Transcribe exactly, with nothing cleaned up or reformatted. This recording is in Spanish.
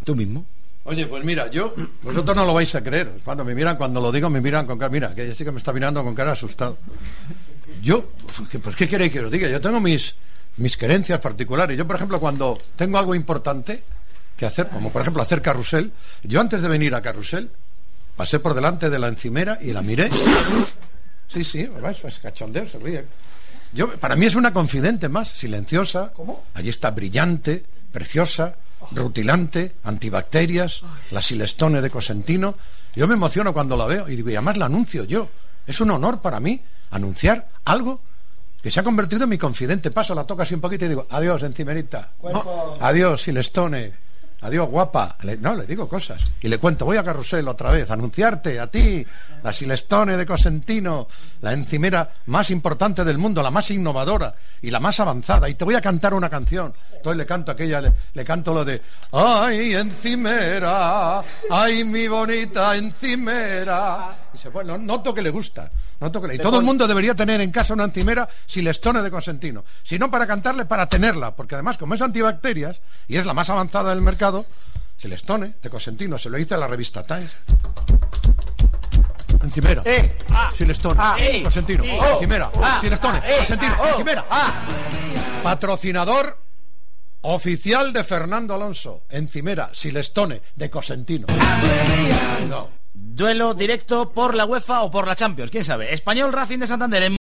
Tú mismo. Oye, pues mira, yo, vosotros no lo vais a creer. Cuando me miran, cuando lo digo, me miran con cara. Mira, que ella sí que me está mirando con cara asustado. Yo, pues, ¿qué queréis que os diga? Yo tengo mis, mis creencias particulares. Yo, por ejemplo, cuando tengo algo importante que hacer, como por ejemplo hacer carrusel, yo antes de venir a carrusel, pasé por delante de la encimera y la miré. Sí, sí, es cachondeo, se ríe. Yo, para mí es una confidente más, silenciosa. ¿Cómo? Allí está brillante, preciosa, rutilante, antibacterias, la Silestone de Cosentino. Yo me emociono cuando la veo y digo, y además la anuncio yo. Es un honor para mí anunciar algo que se ha convertido en mi confidente. Paso, la toco así un poquito y digo, adiós, encimerita. Cuerpo. Adiós, Silestone. Adiós, guapa. Le, no, le digo cosas. Y le cuento, voy a carrusel otra vez, a anunciarte a ti, la Silestone de Cosentino, la encimera más importante del mundo, la más innovadora y la más avanzada. Y te voy a cantar una canción. Entonces le canto aquella, le, le canto lo de ay, encimera, ay, mi bonita encimera. Y se fue, no, noto que le gusta. Noto que le... Y todo el mundo debería tener en casa una encimera Silestone de Cosentino. Si no para cantarle, para tenerla. Porque además, como es antibacterias y es la más avanzada del mercado, Silestone de Cosentino, se lo hice a la revista Times. Encimera, Eh, ah, Silestone, ah, eh, Cosentino, eh, oh, encimera, ah, Silestone, ah, eh, Cosentino, ah, oh, encimera. ah. Patrocinador oficial de Fernando Alonso, encimera, Silestone de Cosentino. No. Duelo directo por la UEFA o por la Champions, quién sabe. Español Racing de Santander en